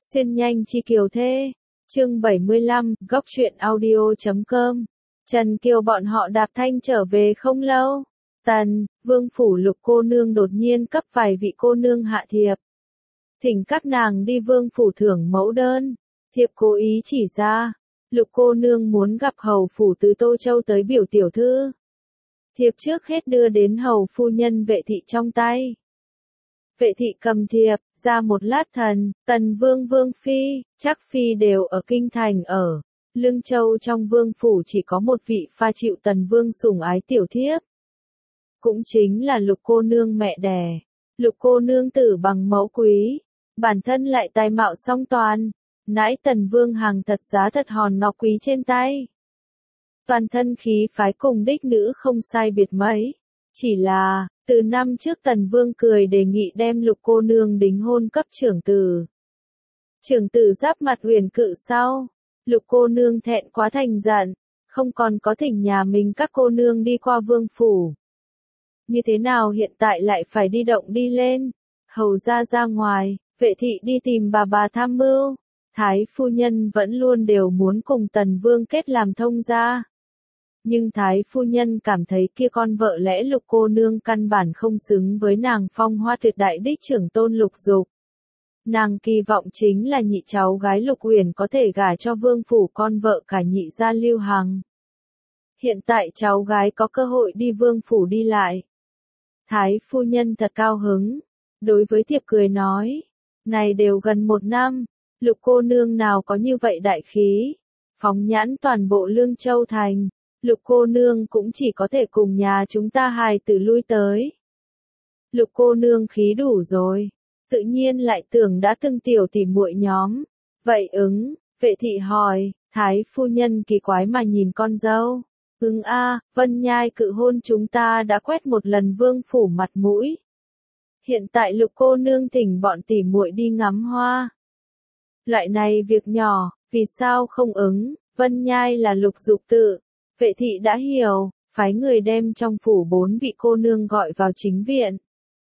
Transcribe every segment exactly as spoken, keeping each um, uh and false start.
Xuyên nhanh chi kiều thê. Chương bảy mươi lăm, góc truyện audio chấm com. Trần Kiều bọn họ đạp thanh trở về không lâu. Tần, Vương phủ Lục cô nương đột nhiên cấp vài vị cô nương hạ thiệp. Thỉnh các nàng đi Vương phủ thưởng mẫu đơn. Thiệp cố ý chỉ ra, Lục cô nương muốn gặp hầu phủ từ Tô Châu tới biểu tiểu thư. Thiệp trước hết đưa đến hầu phu nhân Vệ thị trong tay. Vệ thị cầm thiệp, ra một lát thần, Tần Vương Vương Phi, chắc Phi đều ở Kinh Thành ở. Lương Châu trong Vương phủ chỉ có một vị pha chịu Tần Vương sủng ái tiểu thiếp. Cũng chính là Lục cô nương mẹ đẻ. Lục cô nương tử bằng mẫu quý, bản thân lại tài mạo song toàn. Nãi Tần Vương hàng thật giá thật hòn ngọc quý trên tay. Toàn thân khí phái cùng đích nữ không sai biệt mấy. Chỉ là, từ năm trước Tần Vương cười đề nghị đem Lục cô nương đính hôn cấp trưởng tử. Trưởng tử giáp mặt huyền cự sau. Lục cô nương thẹn quá thành giận, không còn có thỉnh nhà mình các cô nương đi qua Vương phủ. Như thế nào hiện tại lại phải đi động đi lên? Hầu ra ra ngoài, Vệ thị đi tìm bà bà tham mưu. Thái phu nhân vẫn luôn đều muốn cùng Tần Vương kết làm thông gia. Nhưng Thái phu nhân cảm thấy kia con vợ lẽ Lục cô nương căn bản không xứng với nàng phong hoa tuyệt đại đích trưởng tôn Lục Dục. Nàng kỳ vọng chính là nhị cháu gái Lục Uyển có thể gả cho Vương phủ con vợ cả nhị gia Lưu Hằng. Hiện tại cháu gái có cơ hội đi Vương phủ đi lại. Thái phu nhân thật cao hứng, đối với thiệp cười nói, này đều gần một năm, Lục cô nương nào có như vậy đại khí, phóng nhãn toàn bộ Lương Châu thành, Lục cô nương cũng chỉ có thể cùng nhà chúng ta hài tử lui tới. Lục cô nương khí đủ rồi, tự nhiên lại tưởng đã từng tiểu tỉ muội nhóm. Vậy ứng, Vệ thị hỏi, Thái phu nhân kỳ quái mà nhìn con dâu. Ứng a, Vân Nhai cự hôn chúng ta đã quét một lần Vương phủ mặt mũi. Hiện tại Lục cô nương thỉnh bọn tỉ muội đi ngắm hoa. Loại này việc nhỏ, vì sao không ứng? Vân Nhai là Lục Dục tự. Vệ thị đã hiểu, phái người đem trong phủ bốn vị cô nương gọi vào chính viện.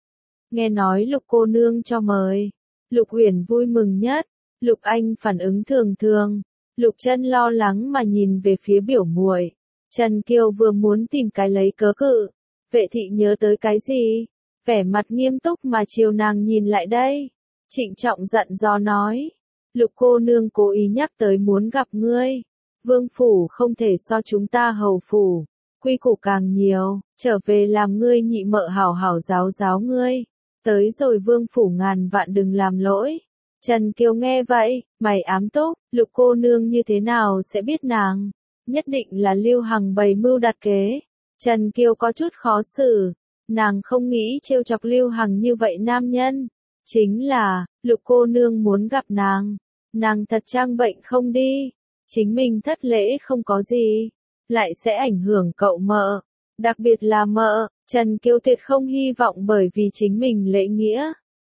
Nghe nói Lục cô nương cho mời. Lục Uyển vui mừng nhất. Lục Anh phản ứng thường thường. Lục Chân lo lắng mà nhìn về phía biểu muội. Trần Kiều vừa muốn tìm cái lấy cớ cự. Vệ thị nhớ tới cái gì? Vẻ mặt nghiêm túc mà chiều nàng nhìn lại đây. Trịnh trọng giận dò nói. Lục cô nương cố ý nhắc tới muốn gặp ngươi. Vương phủ không thể so chúng ta hầu phủ. Quy củ càng nhiều, trở về làm ngươi nhị mợ hảo hảo giáo giáo ngươi. Tới rồi Vương phủ ngàn vạn đừng làm lỗi. Trần Kiều nghe vậy, mày ám túc, Lục cô nương như thế nào sẽ biết nàng? Nhất định là Lưu Hằng bày mưu đặt kế. Trần Kiều có chút khó xử. Nàng không nghĩ trêu chọc Lưu Hằng như vậy nam nhân. Chính là, Lục cô nương muốn gặp nàng. Nàng thật trang bệnh không đi. Chính mình thất lễ không có gì. Lại sẽ ảnh hưởng cậu mợ. Đặc biệt là mợ, Trần Kiều tuyệt không hy vọng bởi vì chính mình lễ nghĩa.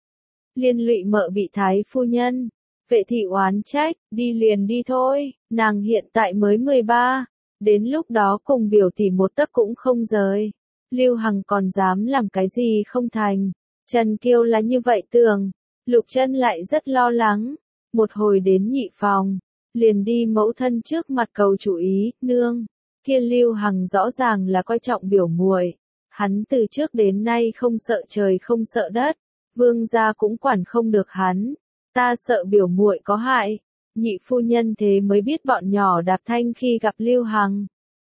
Liên lụy mợ bị Thái phu nhân. Vệ thị oán trách, đi liền đi thôi, nàng hiện tại mới mười ba. Đến lúc đó cùng biểu tỷ một tấc cũng không rời. Lưu Hằng còn dám làm cái gì không thành. Trần Kiều là như vậy tưởng. Lục Chân lại rất lo lắng. Một hồi đến nhị phòng. Liền đi mẫu thân trước mặt cầu chủ ý, nương. Kia Lưu Hằng rõ ràng là coi trọng biểu muội. Hắn từ trước đến nay không sợ trời không sợ đất. Vương gia cũng quản không được hắn. Ta sợ biểu muội có hại. Nhị phu nhân thế mới biết bọn nhỏ đạp thanh khi gặp Lưu Hằng.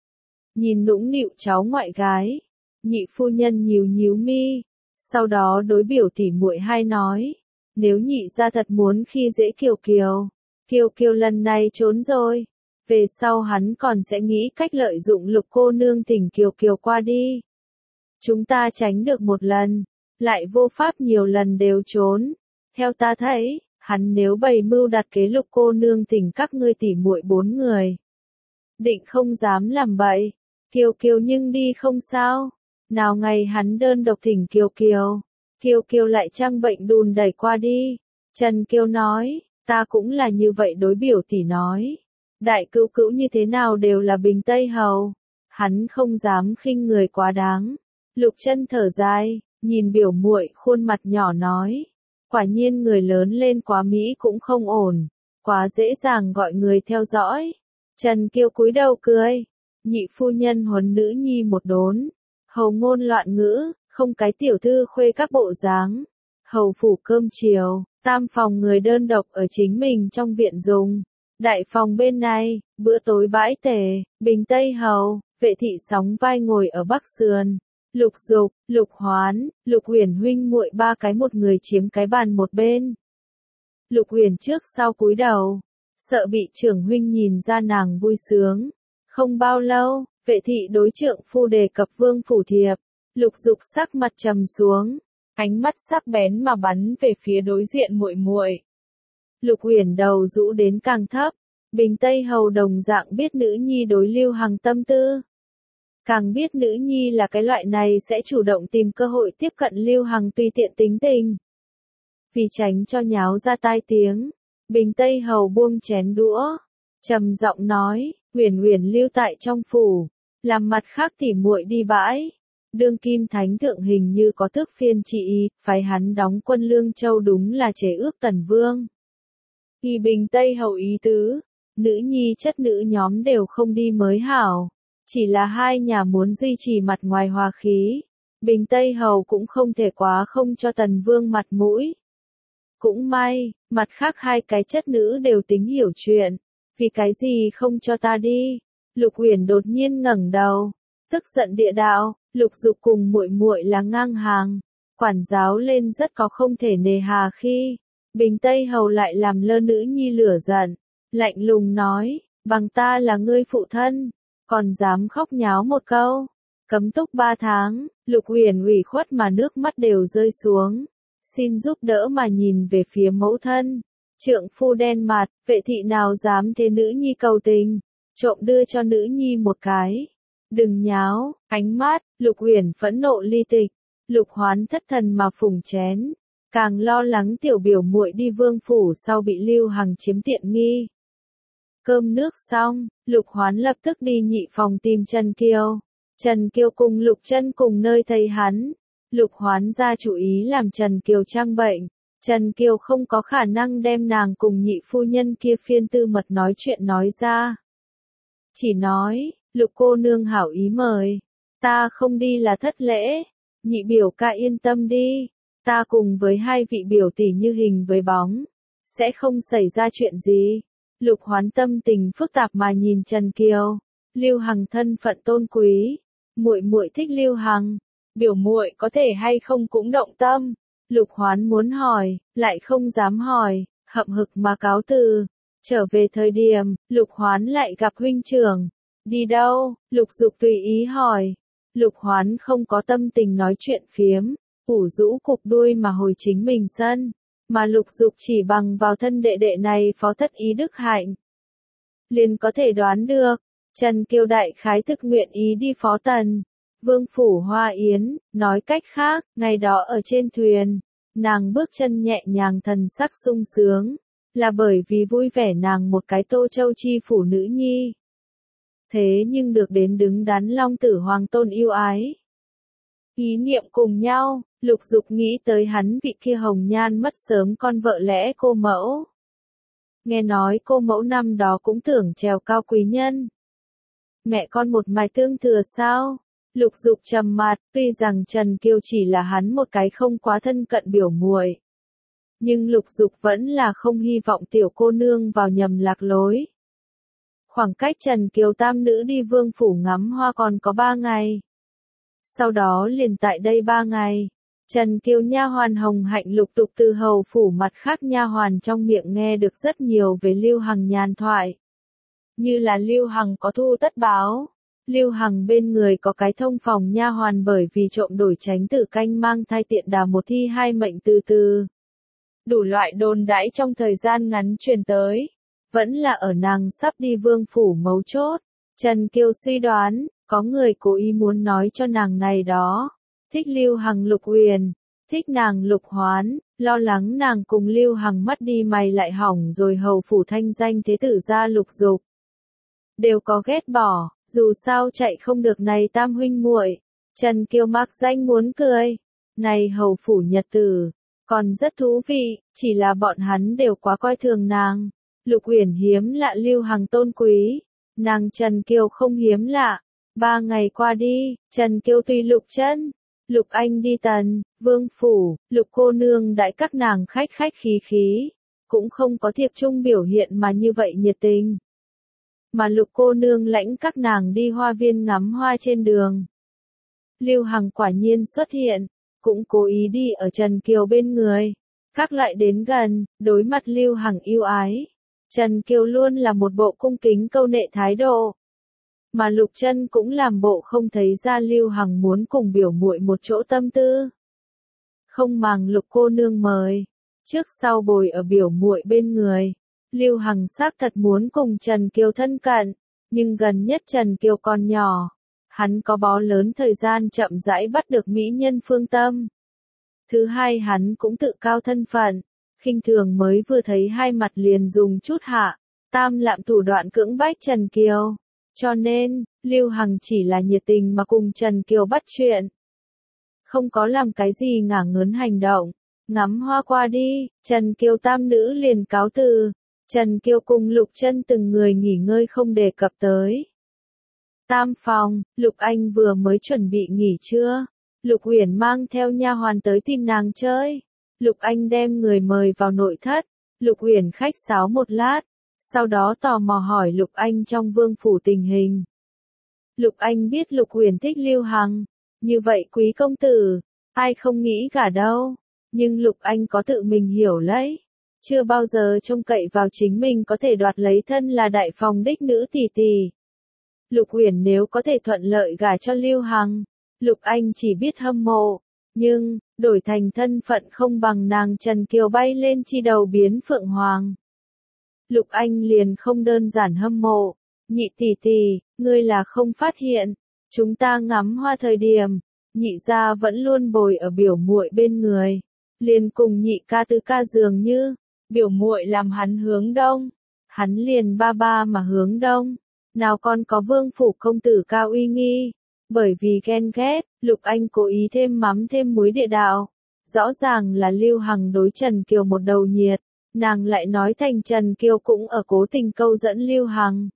Nhìn nũng nịu cháu ngoại gái. Nhị phu nhân nhíu nhíu mi. Sau đó đối biểu tỉ muội hai nói. Nếu nhị gia thật muốn khi dễ Kiều Kiều. Kiều Kiều lần này trốn rồi. Về sau hắn còn sẽ nghĩ cách lợi dụng Lục cô nương thỉnh Kiều Kiều qua đi. Chúng ta tránh được một lần. Lại vô pháp nhiều lần đều trốn. Theo ta thấy, hắn nếu bày mưu đặt kế Lục cô nương thỉnh các ngươi tỉ muội bốn người. Định không dám làm bậy. Kiều Kiều nhưng đi không sao. Nào ngày hắn đơn độc thỉnh Kiều Kiều. Kiều Kiều lại trang bệnh đùn đẩy qua đi. Trần Kiều nói, ta cũng là như vậy đối biểu tỷ nói. Đại cữu cữu như thế nào đều là bình Tây Hầu. Hắn không dám khinh người quá đáng. Lục Chân thở dài, nhìn biểu muội khuôn mặt nhỏ nói. Quả nhiên người lớn lên quá Mỹ cũng không ổn, quá dễ dàng gọi người theo dõi. Trần Kiêu cúi đầu cười, nhị phu nhân huấn nữ nhi một đốn, hầu ngôn loạn ngữ, không cái tiểu thư khuê các bộ dáng. Hầu phủ cơm chiều, tam phòng người đơn độc ở chính mình trong viện dùng. Đại phòng bên này, bữa tối bãi tề, bình tây hầu, vệ thị sóng vai ngồi ở bắc sườn. Lục Dục, Lục Hoán, Lục Huyền huynh muội ba cái một người chiếm cái bàn một bên. Lục Huyền trước sau cúi đầu, sợ bị trưởng huynh nhìn ra nàng vui sướng. Không bao lâu, vệ thị đối trượng phu đề cập vương phủ thiệp. Lục Dục sắc mặt trầm xuống, ánh mắt sắc bén mà bắn về phía đối diện muội muội. Lục Huyền đầu rũ đến càng thấp, bình tây hầu đồng dạng biết nữ nhi đối Lưu Hằng tâm tư. Càng biết nữ nhi là cái loại này sẽ chủ động tìm cơ hội tiếp cận Lưu Hằng tùy tiện tính tình. Vì tránh cho nháo ra tai tiếng, bình tây hầu buông chén đũa, trầm giọng nói, Huyền Huyền lưu tại trong phủ, làm mặt khác tỉ muội đi bãi. Đương kim thánh thượng hình như có tước phiên trị ý, phái hắn đóng quân Lương Châu đúng là chế ước Tần Vương. Khi bình tây hầu ý tứ, nữ nhi chất nữ nhóm đều không đi mới hảo. Chỉ là hai nhà muốn duy trì mặt ngoài hòa khí, bình tây hầu cũng không thể quá không cho Tần Vương mặt mũi. Cũng may, mặt khác hai cái chất nữ đều tính hiểu chuyện, vì cái gì không cho ta đi. Lục Huyền đột nhiên ngẩng đầu, tức giận địa đạo, Lục Dục cùng muội muội là ngang hàng, quản giáo lên rất có không thể nề hà khi. Bình tây hầu lại làm lơ nữ nhi lửa giận, lạnh lùng nói, bằng ta là ngươi phụ thân, còn dám khóc nháo một câu, cấm túc ba tháng. Lục Huyền ủy khuất mà nước mắt đều rơi xuống, xin giúp đỡ mà nhìn về phía mẫu thân. Trượng phu đen mặt, vệ thị nào dám thế nữ nhi cầu tình, trộm đưa cho nữ nhi một cái. Đừng nháo, ánh mắt. Lục Huyền phẫn nộ ly tịch. Lục Hoán thất thần mà phùng chén, càng lo lắng tiểu biểu muội đi vương phủ sau bị Lưu Hằng chiếm tiện nghi. Cơm nước xong, Lục Hoán lập tức đi nhị phòng tìm Trần Kiêu. Trần Kiêu cùng Lục Chân cùng nơi thấy hắn. Lục Hoán ra chủ ý làm Trần Kiều trang bệnh. Trần Kiều không có khả năng đem nàng cùng nhị phu nhân kia phiên tư mật nói chuyện nói ra. Chỉ nói, Lục cô nương hảo ý mời, ta không đi là thất lễ, nhị biểu ca yên tâm đi, ta cùng với hai vị biểu tỷ như hình với bóng, sẽ không xảy ra chuyện gì. Lục Hoán tâm tình phức tạp mà nhìn Trần Kiều. Lưu Hằng thân phận tôn quý, muội muội thích Lưu Hằng, biểu muội có thể hay không cũng động tâm. Lục Hoán muốn hỏi, lại không dám hỏi, hậm hực mà cáo từ. Trở về thời điểm, Lục Hoán lại gặp huynh trưởng. Đi đâu? Lục Dục tùy ý hỏi. Lục Hoán không có tâm tình nói chuyện phiếm, ủ rũ cục đuôi mà hồi chính mình sân. Mà Lục Dục chỉ bằng vào thân đệ đệ này phó thất ý đức hạnh, liền có thể đoán được, Trần Kiều đại khái thực nguyện ý đi phó Tần Vương phủ Hoa Yến. Nói cách khác, ngày đó ở trên thuyền, nàng bước chân nhẹ nhàng thần sắc sung sướng, là bởi vì vui vẻ nàng một cái Tô Châu chi phủ nữ nhi. Thế nhưng được đến đứng đắn Long Tử Hoàng tôn yêu ái. Ý niệm cùng nhau, Lục Dục nghĩ tới hắn vị kia hồng nhan mất sớm con vợ lẽ cô mẫu. Nghe nói cô mẫu năm đó cũng tưởng trèo cao quý nhân. Mẹ con một mạch tương thừa sao? Lục Dục trầm mặt, tuy rằng Trần Kiều chỉ là hắn một cái không quá thân cận biểu muội, nhưng Lục Dục vẫn là không hy vọng tiểu cô nương vào nhầm lạc lối. Khoảng cách Trần Kiều tam nữ đi vương phủ ngắm hoa còn có ba ngày. Sau đó liền tại đây ba ngày, Trần Kiều nha hoàn Hồng Hạnh lục tục từ hầu phủ mặt khác nha hoàn trong miệng nghe được rất nhiều về Lưu Hằng nhàn thoại. Như là Lưu Hằng có thu tất báo, Lưu Hằng bên người có cái thông phòng nha hoàn bởi vì trộm đổi tránh tử canh mang thai tiện đà một thi hai mệnh từ từ. Đủ loại đồn đãi trong thời gian ngắn truyền tới, vẫn là ở nàng sắp đi vương phủ mấu chốt. Trần Kiều suy đoán, có người cố ý muốn nói cho nàng này đó. Thích Lưu Hằng Lục Huyền, thích nàng Lục Hoán, lo lắng nàng cùng Lưu Hằng mất đi mày lại hỏng rồi hầu phủ thanh danh thế tử gia Lục Dục. Đều có ghét bỏ, dù sao chạy không được này tam huynh muội. Trần Kiều mạc danh muốn cười. Này hầu phủ nhật tử, Còn rất thú vị, chỉ là bọn hắn đều quá coi thường nàng. Lục Uyển hiếm lạ Lưu Hằng tôn quý, nàng Trần Kiều không hiếm lạ. Ba ngày qua đi, Trần Kiều tùy Lục Chân, Lục Anh đi Tần, Vương phủ, Lục cô nương đãi các nàng khách khách khí khí, cũng không có thiệp chung biểu hiện mà như vậy nhiệt tình. Mà Lục cô nương lãnh các nàng đi hoa viên ngắm hoa trên đường. Lưu Hằng quả nhiên xuất hiện, cũng cố ý đi ở Trần Kiều bên người. Các loại đến gần, đối mặt Lưu Hằng yêu ái. Trần Kiều luôn là một bộ cung kính câu nệ thái độ. Mà Lục Chân cũng làm bộ không thấy ra Lưu Hằng muốn cùng biểu muội một chỗ tâm tư. Không màng Lục cô nương mời, trước sau bồi ở biểu muội bên người. Lưu Hằng xác thật muốn cùng Trần Kiều thân cận, nhưng gần nhất Trần Kiều còn nhỏ. Hắn có bó lớn thời gian chậm rãi bắt được mỹ nhân phương tâm. Thứ hai hắn cũng tự cao thân phận, khinh thường mới vừa thấy hai mặt liền dùng chút hạ, tam lạm thủ đoạn cưỡng bách Trần Kiều. Cho nên, Lưu Hằng chỉ là nhiệt tình mà cùng Trần Kiều bắt chuyện. Không có làm cái gì ngả ngớn hành động. Ngắm hoa qua đi, Trần Kiều tam nữ liền cáo từ. Trần Kiều cùng Lục Chân từng người nghỉ ngơi không đề cập tới. Tam phòng, Lục Anh vừa mới chuẩn bị nghỉ trưa. Lục Uyển mang theo nha hoàn tới tìm nàng chơi. Lục Anh đem người mời vào nội thất. Lục Uyển khách sáo một lát, sau đó tò mò hỏi Lục Anh trong vương phủ tình hình. Lục Anh biết Lục Uyển thích Lưu Hằng, như vậy quý công tử, ai không nghĩ cả đâu. Nhưng Lục Anh có tự mình hiểu lấy, chưa bao giờ trông cậy vào chính mình có thể đoạt lấy thân là đại phòng đích nữ tỷ tỷ. Lục Uyển nếu có thể thuận lợi gả cho Lưu Hằng, Lục Anh chỉ biết hâm mộ, nhưng, đổi thành thân phận không bằng nàng Trần Kiều bay lên chi đầu biến phượng hoàng. Lục Anh liền không đơn giản hâm mộ, nhị tỷ tỷ, ngươi là không phát hiện, chúng ta ngắm hoa thời điểm, nhị gia vẫn luôn bồi ở biểu muội bên người, liền cùng nhị ca tứ ca dường như, biểu muội làm hắn hướng đông, hắn liền ba ba mà hướng đông, nào còn có vương phủ công tử cao uy nghi. Bởi vì ghen ghét, Lục Anh cố ý thêm mắm thêm muối địa đạo. Rõ ràng là Lưu Hằng đối Trần Kiều một đầu nhiệt, nàng lại nói thành Trần Kiều cũng ở cố tình câu dẫn Lưu Hằng.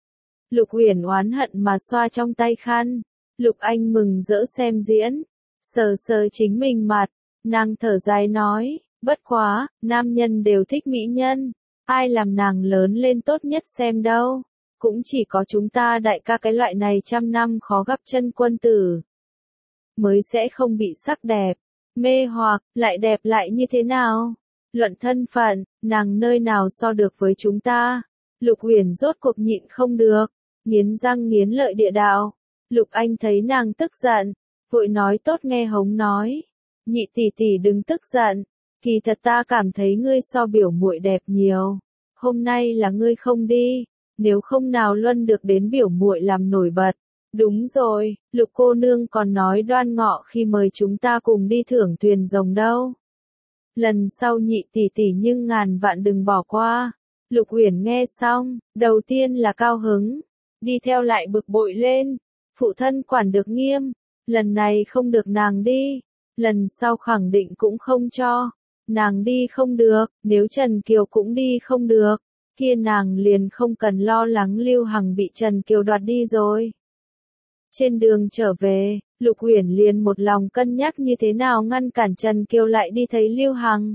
Lục Uyển oán hận mà xoa trong tay khăn. Lục Anh mừng rỡ xem diễn, sờ sờ chính mình mặt, nàng thở dài nói, bất quá, nam nhân đều thích mỹ nhân, ai làm nàng lớn lên tốt nhất xem đâu. Cũng chỉ có chúng ta đại ca cái loại này trăm năm khó gặp chân quân tử, mới sẽ không bị sắc đẹp, mê hoặc, lại đẹp lại như thế nào? Luận thân phận, nàng nơi nào so được với chúng ta? Lục Uyển rốt cuộc nhịn không được, nghiến răng nghiến lợi địa đạo. Lục Anh thấy nàng tức giận, vội nói tốt nghe hống nói. Nhị tỷ tỷ đừng tức giận, kỳ thật ta cảm thấy ngươi so biểu muội đẹp nhiều. Hôm nay là ngươi không đi. Nếu không nào luân được đến biểu muội làm nổi bật. Đúng rồi, Lục cô nương còn nói Đoan Ngọ khi mời chúng ta cùng đi thưởng thuyền rồng đâu. Lần sau nhị tỷ tỷ nhưng ngàn vạn đừng bỏ qua. Lục Uyển nghe xong, đầu tiên là cao hứng, đi theo lại bực bội lên. Phụ thân quản được nghiêm, lần này không được nàng đi, lần sau khẳng định cũng không cho. Nàng đi không được, nếu Trần Kiều cũng đi không được. Kia nàng liền không cần lo lắng Lưu Hằng bị Trần Kiều đoạt đi rồi. Trên đường trở về, Lục Uyển liền một lòng cân nhắc như thế nào ngăn cản Trần Kiều lại đi thấy Lưu Hằng.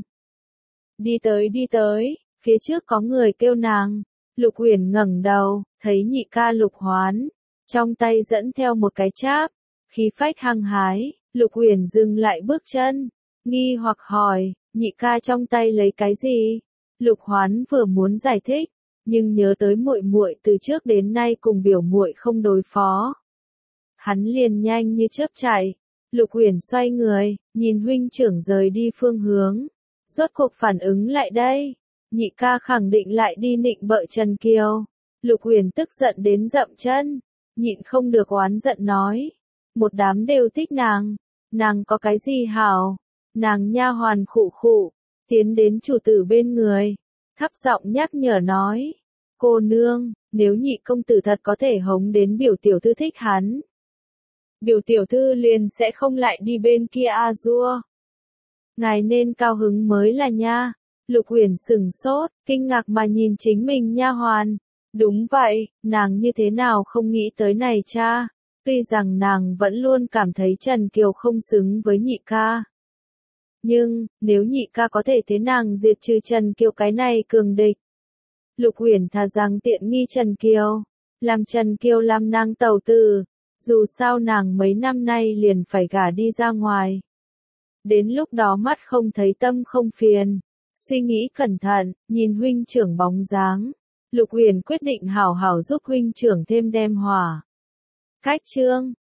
Đi tới đi tới, phía trước có người kêu nàng. Lục Uyển ngẩng đầu, thấy nhị ca Lục Hoán, trong tay dẫn theo một cái cháp, khí phách hăng hái. Lục Uyển dừng lại bước chân, nghi hoặc hỏi, nhị ca trong tay lấy cái gì? Lục Hoán vừa muốn giải thích, nhưng nhớ tới muội muội từ trước đến nay cùng biểu muội không đối phó. Hắn liền nhanh như chớp chạy. Lục Uyển xoay người, nhìn huynh trưởng rời đi phương hướng. Rốt cuộc phản ứng lại đây. Nhị ca khẳng định lại đi nịnh bợ Trần Kiều. Lục Uyển tức giận đến dậm chân, nhịn không được oán giận nói. Một đám đều thích nàng. Nàng có cái gì hảo? Nàng nha hoàn khụ khụ, tiến đến chủ tử bên người, thấp giọng nhắc nhở nói. Cô nương, nếu nhị công tử thật có thể hống đến biểu tiểu thư thích hắn, biểu tiểu thư liền sẽ không lại đi bên kia a dua. Ngài nên cao hứng mới là nha. Lục Uyển sửng sốt, kinh ngạc mà nhìn chính mình nha hoàn. Đúng vậy, nàng như thế nào không nghĩ tới này cha. Tuy rằng nàng vẫn luôn cảm thấy Trần Kiều không xứng với nhị ca. Nhưng, nếu nhị ca có thể thế nàng diệt trừ Trần Kiều cái này cường địch. Lục Uyển thà rằng tiện nghi Trần Kiều, làm Trần Kiều làm nàng tẩu tử, dù sao nàng mấy năm nay liền phải gả đi ra ngoài. Đến lúc đó mắt không thấy tâm không phiền, suy nghĩ cẩn thận, nhìn huynh trưởng bóng dáng, Lục Uyển quyết định hảo hảo giúp huynh trưởng thêm đem hòa. Cách chương